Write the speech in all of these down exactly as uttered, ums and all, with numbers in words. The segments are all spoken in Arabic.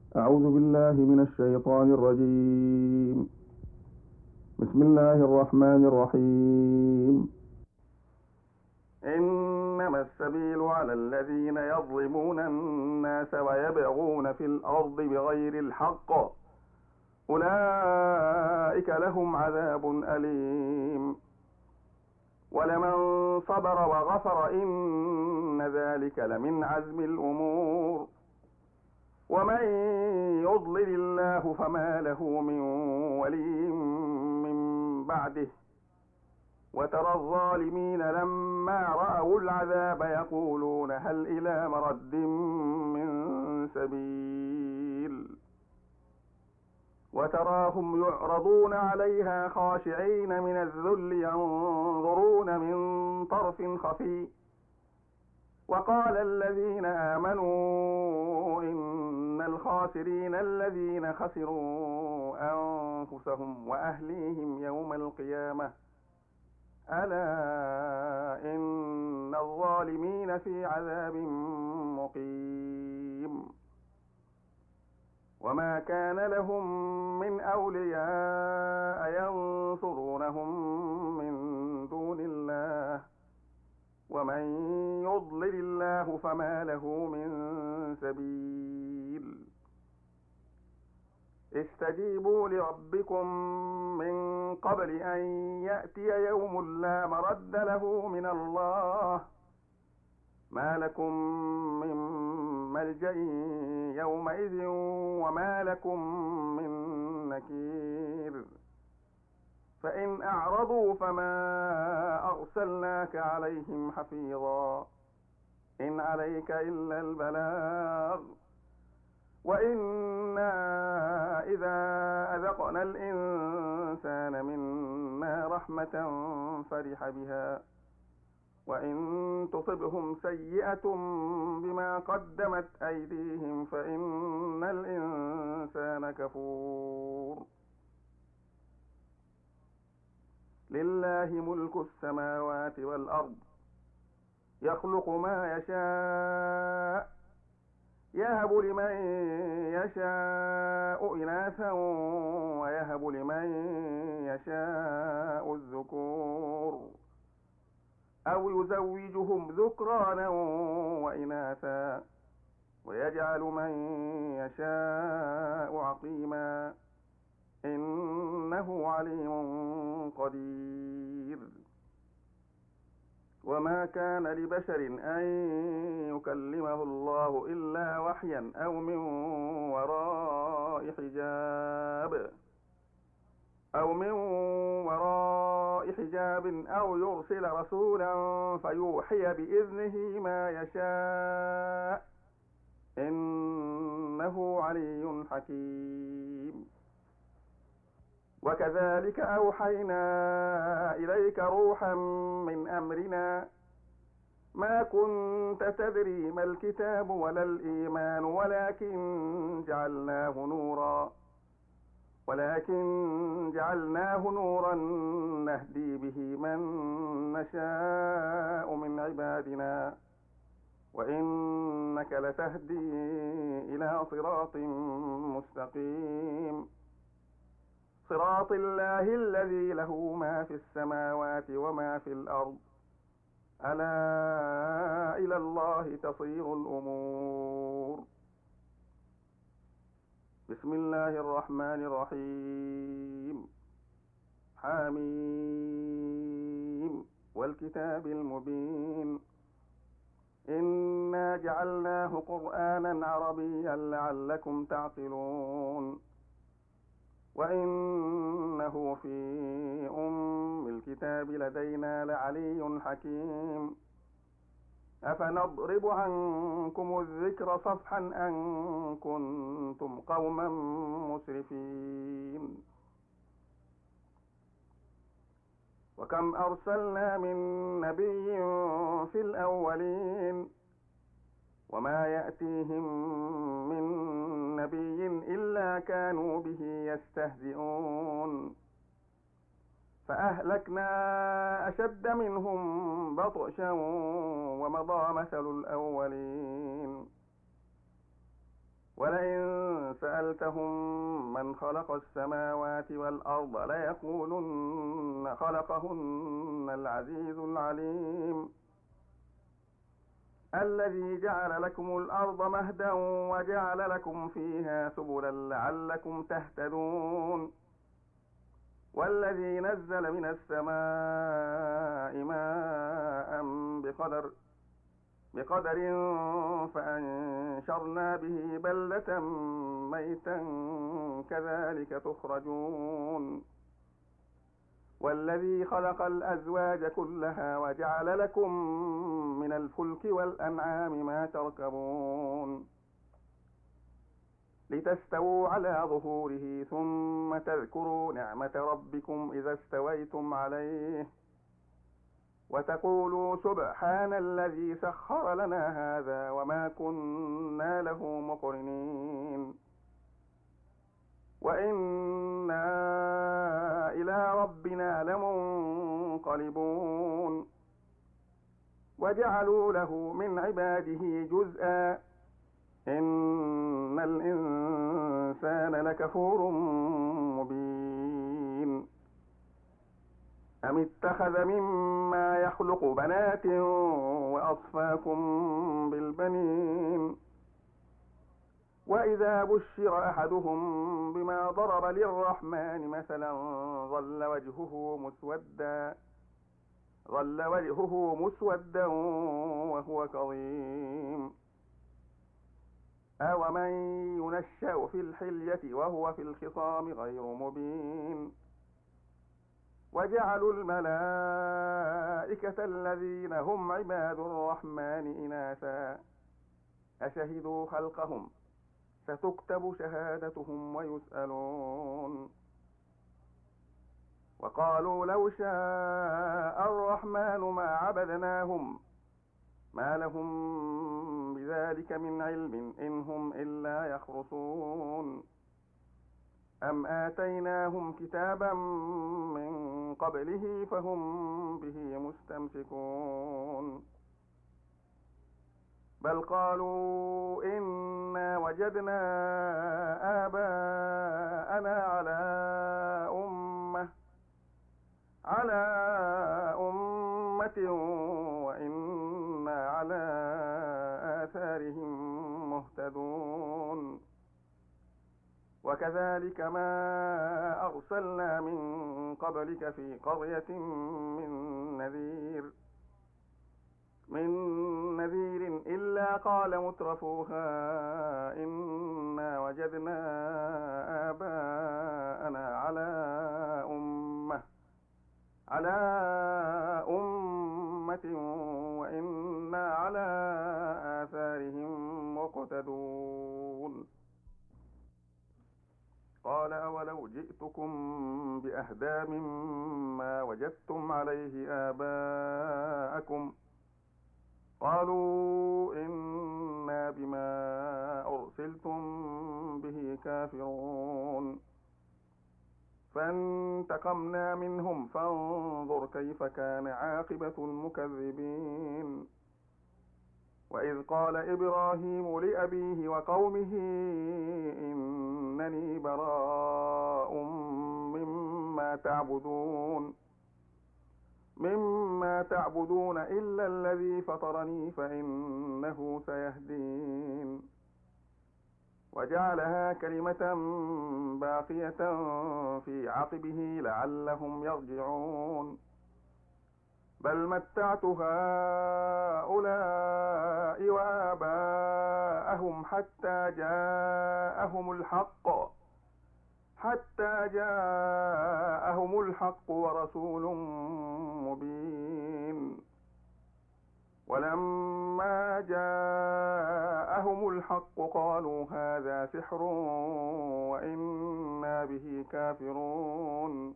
أعوذ بالله من الشيطان الرجيم. بسم الله الرحمن الرحيم. إنما السبيل على الذين يظلمون الناس ويبغون في الأرض بغير الحق أولئك لهم عذاب أليم ولمن صبر وغفر إن ذلك لمن عزم الأمور ومن يضلل الله فما له من ولي من بعده وترى الظالمين لما رأوا العذاب يقولون هل إلى مرد من سبيل وتراهم يعرضون عليها خاشعين من الذل ينظرون من طرف خفي وقال الذين آمنوا إن الخاسرين الذين خسروا أنفسهم وأهليهم يوم القيامة ألا إن الظالمين في عذاب مقيم وما كان لهم من أولياء ينصرونهم من دون الله ومن يضلل الله فما له من سبيل استجيبوا لربكم من قبل أن يأتي يوم لا مرد له من الله ما لكم من ملجأ يومئذ وما لكم من نكير فإن أعرضوا فما أرسلناك عليهم حفيظا إن عليك إلا البلاغ وإنا إذا أذقنا الإنسان منا رحمة فرح بها وإن تصبهم سيئة بما قدمت أيديهم فإن الإنسان كفور لله ملك السماوات والأرض يخلق ما يشاء يهب لمن يشاء إناثا ويهب لمن يشاء الذكور أو يزوجهم ذكرانا وإناثا ويجعل من يشاء عقيما إنه عليم قدير وما كان لبشر أن يكلمه الله إلا وحيا أو من وراء حجاب أو من وراء حجاب أو يرسل رسولا فيوحي بإذنه ما يشاء إنه علي حكيم وكذلك أوحينا إليك روحا من أمرنا ما كنت تدري ما الكتاب ولا الإيمان ولكن جعلناه نورا ولكن جعلناه نورا نهدي به من نشاء من عبادنا وإنك لتهدي إلى صراط مستقيم صراط الله الذي له ما في السماوات وما في الأرض ألا إلى الله تصير الأمور بسم الله الرحمن الرحيم حميم والكتاب المبين إنا جعلناه قرآنا عربيا لعلكم تعقلون وإنه في أم الكتاب لدينا لعلي حكيم أفنضرب عنكم الذكر صفحا أن كنتم قوما مسرفين وكم أرسلنا من نبي في الأولين وما يأتيهم من نبي إلا كانوا به يستهزئون فأهلكنا أشد منهم بطشا ومضى مثل الأولين ولئن سألتهم من خلق السماوات والأرض ليقولن خلقهن العزيز العليم الذي جعل لكم الأرض مهدا وجعل لكم فيها سبلا لعلكم تهتدون والذي نزل من السماء ماء بقدر بقدر فأنشرنا به بلدة ميتا كذلك تخرجون والذي خلق الأزواج كلها وجعل لكم من الفلك والأنعام ما تركبون لتستووا على ظهوره ثم تذكروا نعمة ربكم إذا استويتم عليه وتقولوا سبحان الذي سخر لنا هذا وما كنا له مقرنين وإنا إلى ربنا لمنقلبون وجعلوا له من عباده جزءا إن الإنسان لكفور مبين أم اتخذ مما يخلق بنات وأصفاكم بالبنين وإذا بشر أحدهم بما ضرب للرحمن مثلا ظل وجهه مسودا ظل وجهه مسودا وهو كظيم أومن ينشأ في الحلية وهو في الخصام غير مبين وجعلوا الملائكة الذين هم عباد الرحمن إناثا أشهدوا خلقهم ستكتب شهادتهم ويسألون وقالوا لو شاء الرحمن ما عبدناهم ما لهم بذلك من علم إن هم إلا يخرصون أم آتيناهم كتابا من قبله فهم به مستمسكون بل قالوا إنا وجدنا آباءنا على أمة على أمة وإنا على آثارهم مهتدون وكذلك ما أرسلنا من قبلك في قرية من نذير من نذير إلا قال مترفوها إنا وجدنا آباءنا على أمة على أمة وإنا على آثارهم مقتدون قال أولو جئتكم بأهدى مما وجدتم عليه آباءكم قالوا إنا بما أرسلتم به كافرون فانتقمنا منهم فانظر كيف كان عاقبة المكذبين وإذ قال إبراهيم لأبيه وقومه إنني براء مما تعبدون مما تعبدون إلا الذي فطرني فإنه سيهدين وجعلها كلمة باقية في عقبه لعلهم يرجعون بل متعت هؤلاء وآباءهم حتى جاءهم الحق حتى جاءهم الحق ورسول مبين ولما جاءهم الحق قالوا هذا سحر وإنا به كافرون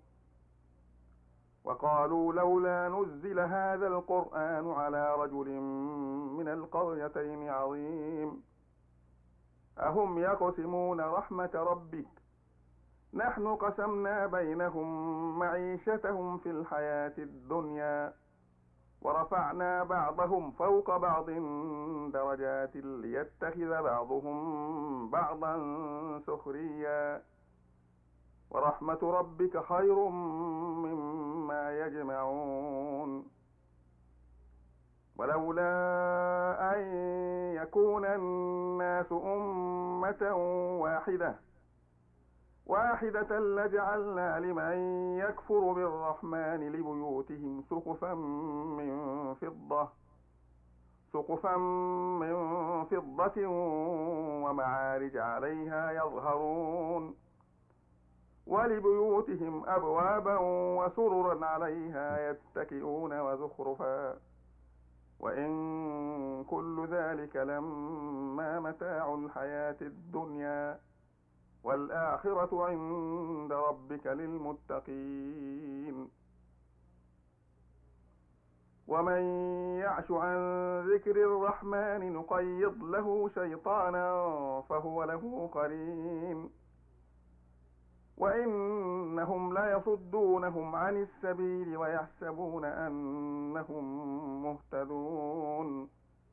وقالوا لولا نزل هذا القرآن على رجل من القريتين عظيم أهم يقسمون رحمة ربك نحن قسمنا بينهم معيشتهم في الحياة الدنيا ورفعنا بعضهم فوق بعض درجات ليتخذ بعضهم بعضا سخريا ورحمة ربك خير مما يجمعون ولولا أن يكون الناس أمة واحدة واحدة لجعلنا لمن يكفر بالرحمن لبيوتهم سقفا من فضة سقفا من فضة ومعارج عليها يظهرون ولبيوتهم أبوابا وسررا عليها يتكئون وزخرفا وإن كل ذلك لما متاع الحياة الدنيا والآخرة عند ربك للمتقين ومن يعش عن ذكر الرحمن نقيض له شيطانا فهو له قرين وإنهم ليصدونهم عن السبيل ويحسبون أنهم مهتدون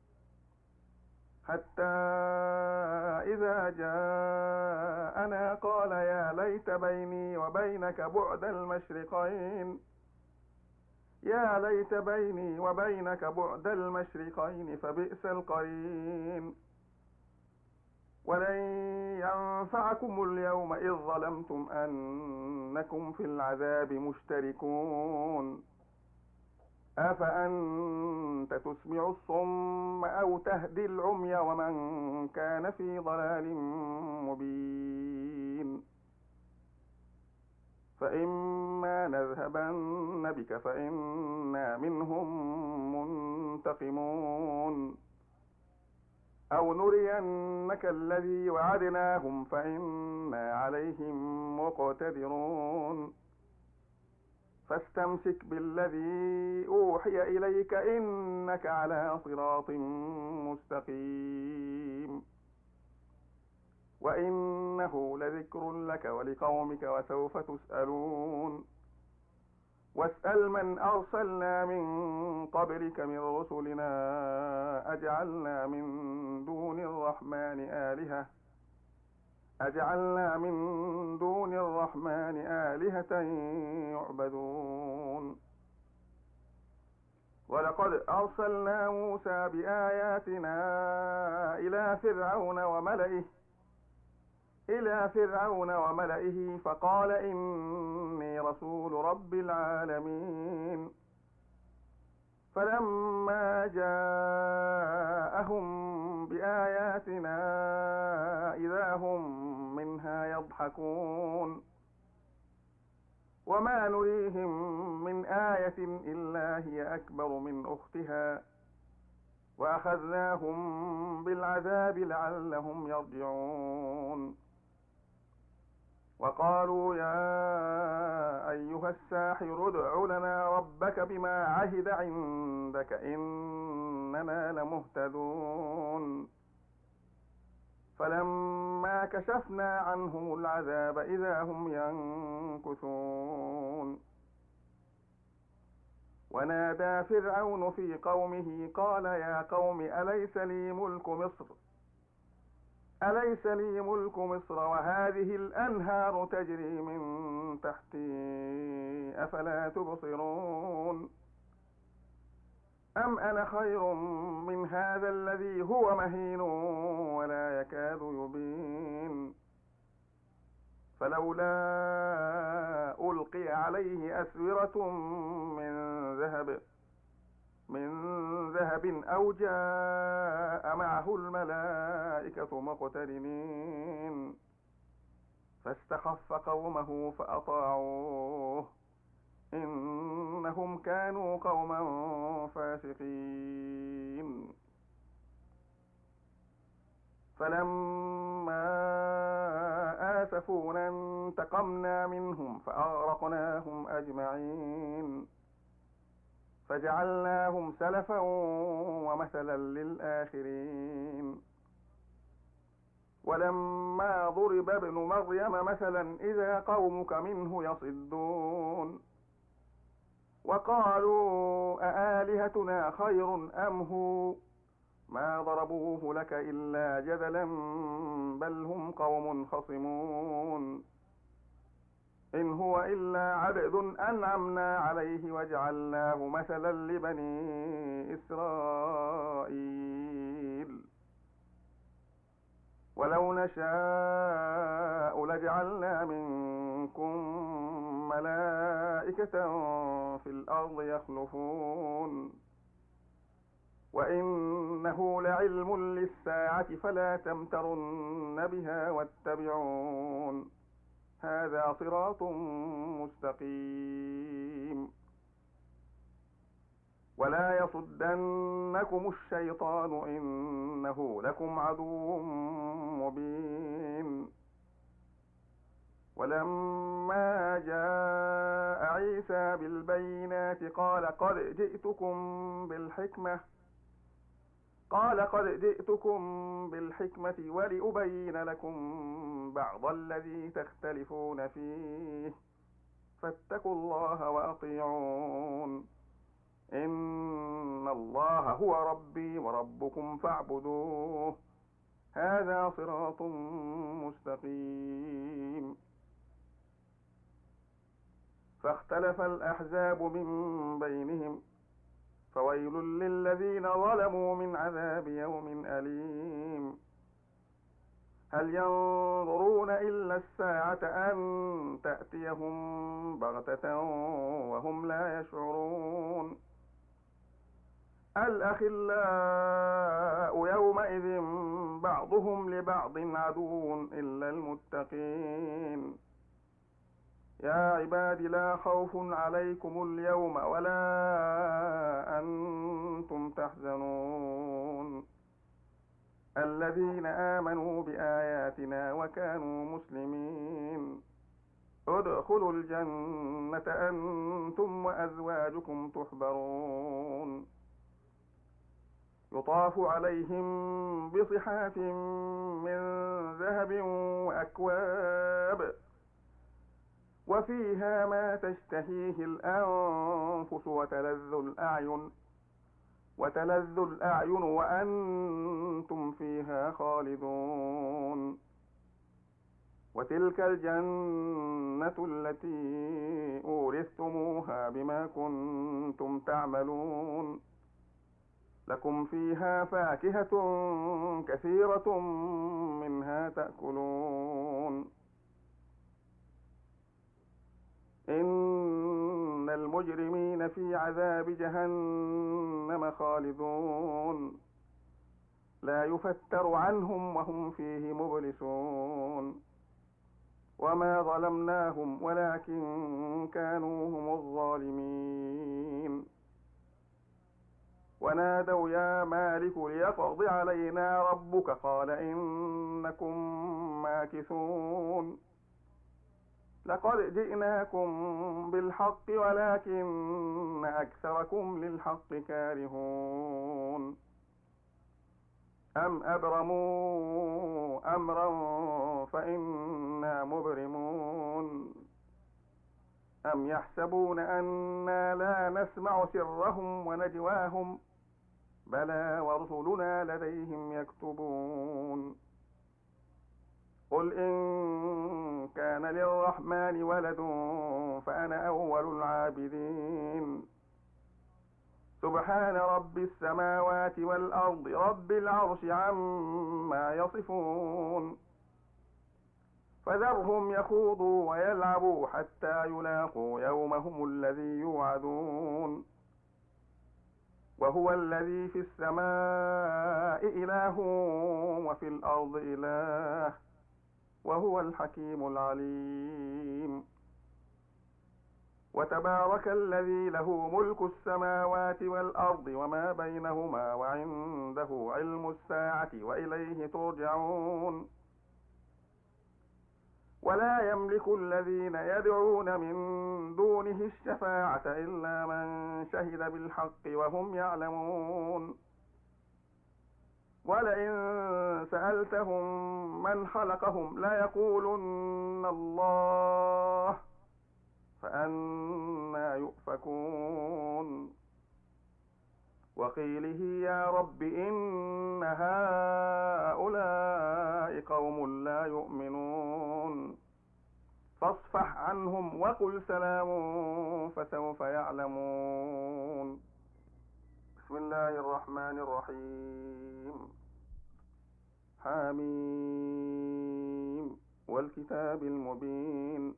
حتى إذا جاءنا قال يا ليت بيني وبينك بعد المشرقين يا ليت بيني وبينك بعد المشرقين فبئس القرين ولن ينفعكم اليوم إذ ظلمتم أنكم في العذاب مشتركون أفأنت تسمع الصم أو تهدي العمي ومن كان في ضلال مبين فإما نذهبن بك فإنا منهم منتقمون أو نرينك الذي وعدناهم فإنا عليهم مقتدرون فاستمسك بالذي أوحي إليك إنك على صراط مستقيم وإنه لذكر لك ولقومك وسوف تسألون واسأل من أرسلنا من قبلك من رسلنا أجعلنا من دون الرحمن آلهة أجعلنا من دون الرحمن آلهة يعبدون ولقد أرسلنا موسى بآياتنا إلى فرعون وملئه إلى فرعون وملئه فقال إني رسول رب العالمين فلما جاءهم بآياتنا إذا هم منها يضحكون وما نريهم من آية إلا هي أكبر من أختها وأخذناهم بالعذاب لعلهم يرجعون وقالوا يا أيها الساحر ادع لنا ربك بما عهد عندك إننا لمهتدون فلما كشفنا عنهم العذاب إذا هم ينكثون ونادى فرعون في قومه قال يا قوم أليس لي ملك مصر أليس لي ملك مصر وهذه الأنهار تجري من تحتي أفلا تبصرون أم أنا خير من هذا الذي هو مهين ولا يكاد يبين فلولا ألقي عليه أسورة من ذهب من ذهب أو جاء معه الملائكة مقترنين فاستخف قومه فأطاعوه إنهم كانوا قوما فاسقين فلما آسفونا انتقمنا منهم فأغرقناهم أجمعين فجعلناهم سلفا ومثلا للآخرين ولما ضرب ابن مريم مثلا إذا قومك منه يصدون وقالوا أآلهتنا خير أم هو ما ضربوه لك إلا جدلا بل هم قوم خصمون إن هو إلا عبد أنعمنا عليه وجعلناه مثلا لبني إسرائيل ولو نشاء لجعلنا منكم ملائكة في الأرض يخلفون وإنه لعلم للساعة فلا تمترن بها واتبعون هذا صراط مستقيم ولا يصدنكم الشيطان إنه لكم عدو مبين ولما جاء عيسى بالبينات قال قد جئتكم بالحكمة قال قد جئتكم بالحكمة ولأبين لكم بعض الذي تختلفون فيه فاتقوا الله وأطيعون إن الله هو ربي وربكم فاعبدوه هذا صراط مستقيم فاختلف الأحزاب من بينهم فويل للذين ظلموا من عذاب يوم أليم هل ينظرون إلا الساعة أن تأتيهم بغتة وهم لا يشعرون الأخلاء يومئذ بعضهم لبعض عدو إلا المتقين يا عباد لا خوف عليكم اليوم ولا أنتم تحزنون الذين آمنوا بآياتنا وكانوا مسلمين ادخلوا الجنة أنتم وأزواجكم تحبرون يطاف عليهم بصحاف من ذهب وأكواب وفيها ما تشتهيه الأنفس وتلذ الأعين وتلذ الأعين وأنتم فيها خالدون وتلك الجنة التي أورثتموها بما كنتم تعملون لكم فيها فاكهة كثيرة منها تأكلون إن المجرمين في عذاب جهنم خالدون لا يفتر عنهم وهم فيه مبلسون وما ظلمناهم ولكن كانوا هم الظالمين ونادوا يا مالك ليقض علينا ربك قال إنكم ماكثون لقد جئناكم بالحق ولكن أكثركم للحق كارهون أم أبرموا أمرا فإنا مبرمون أم يحسبون أنا لا نسمع سرهم ونجواهم بلى ورسلنا لديهم يكتبون قل إن كان للرحمن ولد فأنا أول العابدين سبحان رب السماوات والأرض رب العرش عما يصفون فذرهم يخوضوا ويلعبوا حتى يلاقوا يومهم الذي يوعدون وهو الذي في السماء إله وفي الأرض إله وهو الحكيم العليم وتبارك الذي له ملك السماوات والأرض وما بينهما وعنده علم الساعة وإليه ترجعون ولا يملك الذين يدعون من دونه الشفاعة إلا من شهد بالحق وهم يعلمون ولئن سألتهم من خلقهم ليقولن الله فأنى يؤفكون وقيله يا رب إن هؤلاء قوم لا يؤمنون فاصفح عنهم وقل سلام فسوف يعلمون. بسم الله الرحمن الرحيم. حميم والكتاب المبين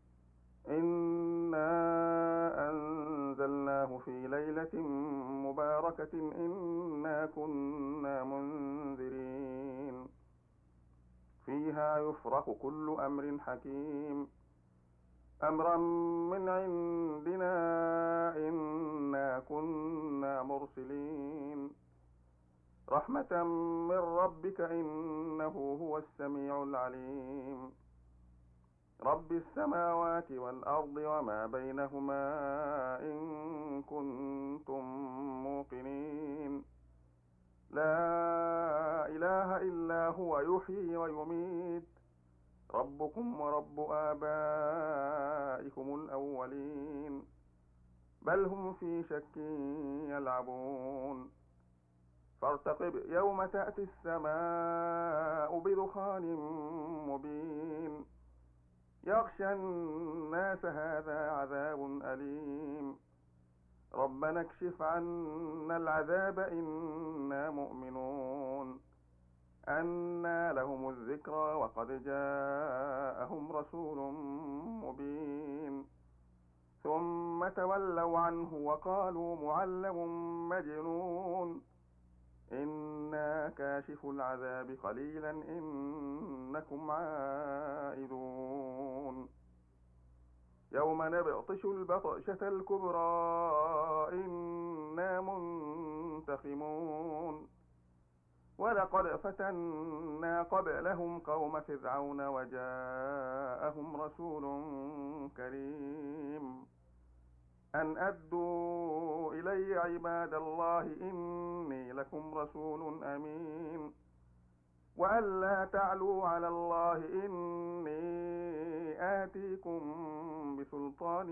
إنا أنزلناه في ليلة مباركة إنا كنا منذرين فيها يفرق كل أمر حكيم أمرا من عندنا إنا كنا مرسلين رحمة من ربك إنه هو السميع العليم رب السماوات والأرض وما بينهما إن كنتم موقنين لا إله إلا هو يحيي ويميت ربكم ورب آبائكم الأولين بل هم في شك يلعبون فارتقب يوم تأتي السماء بدخان مبين يغشى الناس هذا عذاب أليم ربنا اكشف عنا العذاب إنا مؤمنون أنى لهم الذكرى وقد جاءهم رسول مبين ثم تولوا عنه وقالوا معلم مجنون إنا كاشف العذاب قليلا إنكم عائدون يوم نبطش البطشة الكبرى إنا منتقمون ولقد فتنا قبلهم قوم فرعون وجاءهم رسول كريم أن أدوا إلي عباد الله إني لكم رسول أمين وأن لا تعلوا على الله إني آتيكم بسلطان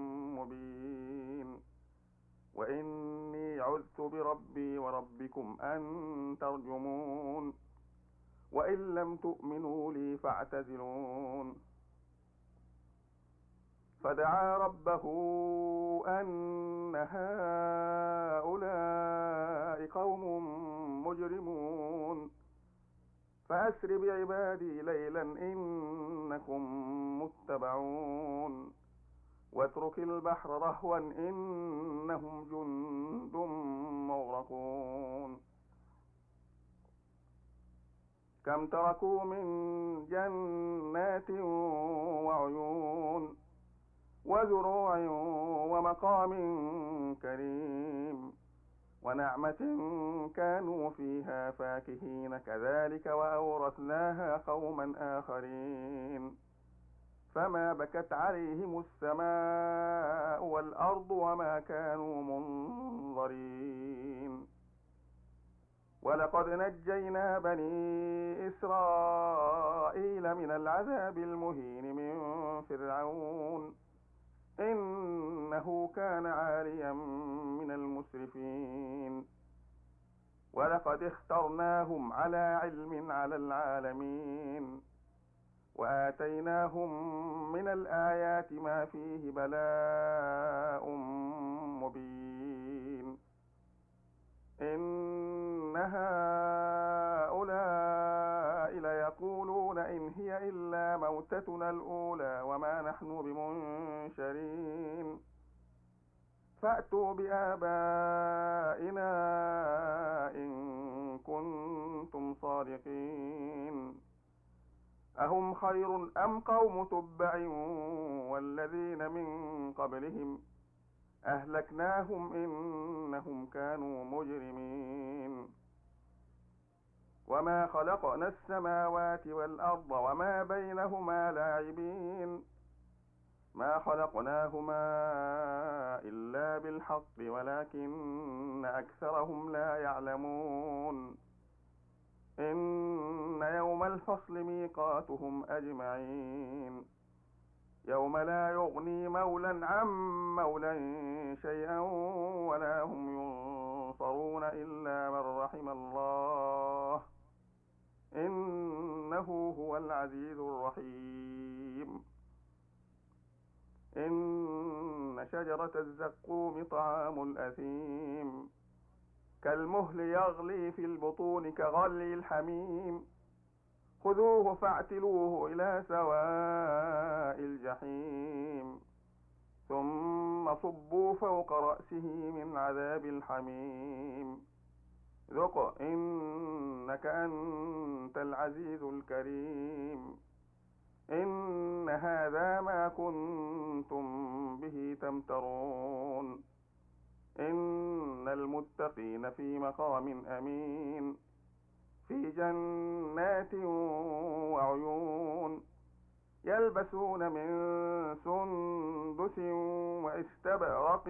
مبين وإني عذت بربي وربكم أن ترجمون وإن لم تؤمنوا لي فاعتزلون فدعا ربه أن هؤلاء قوم مجرمون فأسر بعبادي ليلا إنكم متبعون واترك البحر رهوا إنهم جند مغرقون كم تركوا من جنات وعيون وزروع ومقام كريم ونعمة كانوا فيها فاكهين كذلك وأورثناها قوما آخرين فما بكت عليهم السماء والأرض وما كانوا منظرين ولقد نجينا بني إسرائيل من العذاب المهين من فرعون إنه كان عاليا من المسرفين ولقد اخترناهم على علم على العالمين وآتيناهم من الآيات ما فيه بلاء مبين إن هؤلاء ليقولون إن هي إلا موتتنا الأولى وما نحن بمنشرين فأتوا بآبائنا إن كنتم صادقين أهم خير أم قوم تبع والذين من قبلهم أهلكناهم إنهم كانوا مجرمين وما خلقنا السماوات والأرض وما بينهما لاعبين ما خلقناهما إلا بالحق ولكن أكثرهم لا يعلمون إن يوم الفصل ميقاتهم أجمعين يوم لا يغني مولى عن مولى شيئا ولا هم ينصرون إلا من رحم الله إنه هو العزيز الرحيم إن شجرة الزقوم طعام الأثيم كالمهل يغلي في البطون كغلي الحميم خذوه فاعتلوه إلى سواء الجحيم ثم صبوا فوق رأسه من عذاب الحميم ذق إنك أنت العزيز الكريم إن هذا ما كنتم به تمترون إن المتقين في مقام أمين في جنات وعيون يلبسون من سندس واستبرق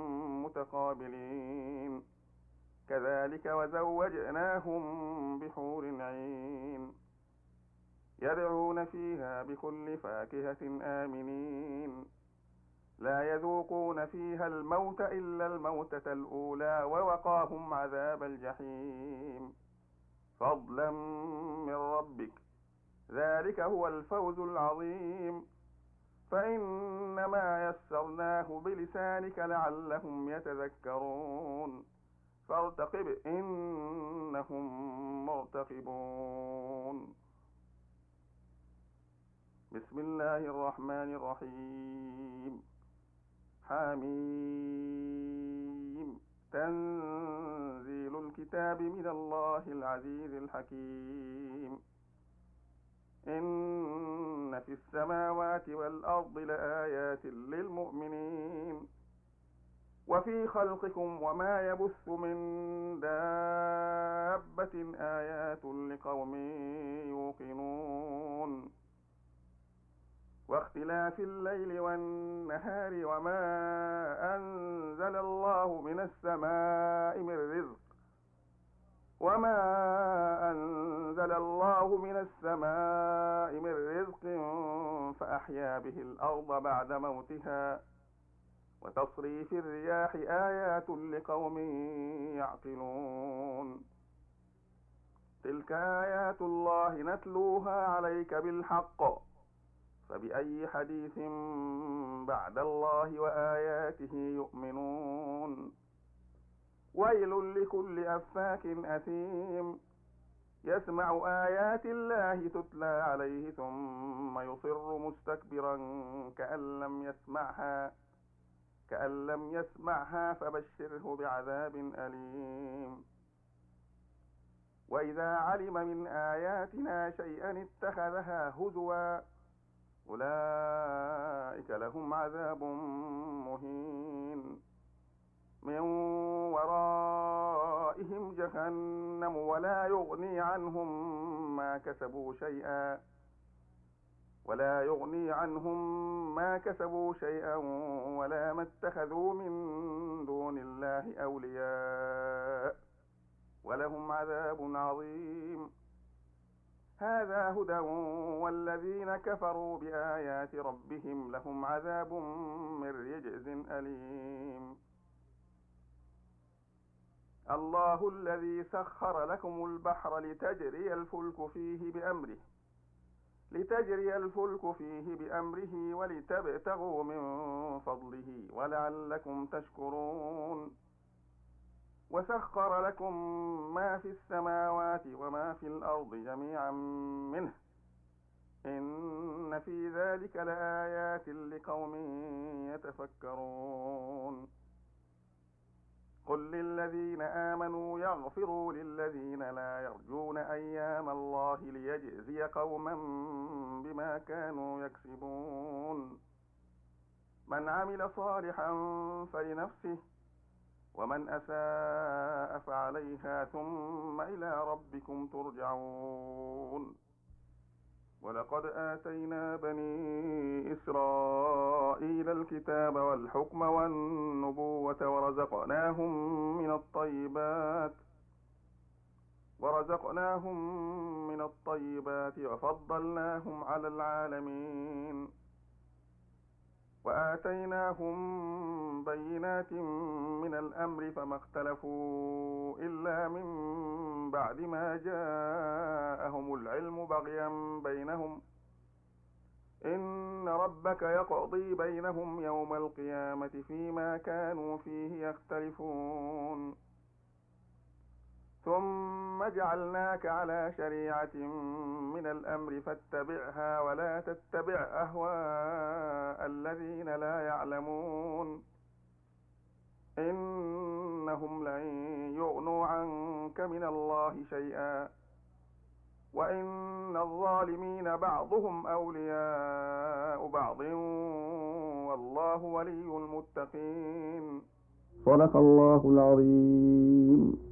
متقابلين كذلك وزوجناهم بحور عين يدعون فيها بكل فاكهة آمنين لا يذوقون فيها الموت إلا الموتة الأولى ووقاهم عذاب الجحيم فضلا من ربك ذلك هو الفوز العظيم فإنما يسرناه بلسانك لعلهم يتذكرون فارتقب إنهم مرتقبون بسم الله الرحمن الرحيم حميم تنزيل الكتاب من الله العزيز الحكيم إن في السماوات والأرض لآيات للمؤمنين وفي خلقكم وما يبث من دابة آيات لقوم يوقنون واختلاف الليل والنهار وما أنزل الله من السماء من رزق وما أنزل الله من السماء من رزق فأحيا به الأرض بعد موتها وتصريف الرياح آيات لقوم يعقلون تلك آيات الله نتلوها عليك بالحق فبأي حديث بعد الله وآياته يؤمنون ويل لكل أفاك أثيم يسمع آيات الله تتلى عليه ثم يصر مستكبرا كأن لم يسمعها كأن لم يسمعها فبشره بعذاب أليم وإذا علم من آياتنا شيئا اتخذها هزوا أولئك لهم عذاب مهين من ورائهم جهنم ولا يغني عنهم ما كسبوا شيئا ولا يغني عنهم ما كسبوا شيئا ولا ما اتخذوا من دون الله أولياء ولهم عذاب عظيم هذا هدى والذين كفروا بآيات ربهم لهم عذاب من رجز أليم الله الذي سخر لكم البحر لتجري الفلك فيه بأمره لتجري الفلك فيه بأمره ولتبتغوا من فضله ولعلكم تشكرون وسخر لكم ما في السماوات وما في الأرض جميعا منه إن في ذلك لآيات لقوم يتفكرون قل للذين آمنوا يغفروا للذين لا يرجون أيام الله ليجزي قوما بما كانوا يكسبون من عمل صالحا فلنفسه ومن أساء فعليها ثم إلى ربكم ترجعون ولقد آتينا بني إسرائيل الكتاب والحكم والنبوة ورزقناهم من الطيبات ورزقناهم من الطيبات وفضلناهم على العالمين وآتيناهم بينات من الأمر فما اختلفوا إلا من بعد ما جاءهم العلم بغيا بينهم إن ربك يقضي بينهم يوم القيامة فيما كانوا فيه يختلفون ثم جعلناك على شريعة من الأمر فاتبعها ولا تتبع أهواء الذين لا يعلمون إنهم لن يغنوا عنك من الله شيئا وإن الظالمين بعضهم أولياء بعض والله ولي المتقين. صدق الله العظيم.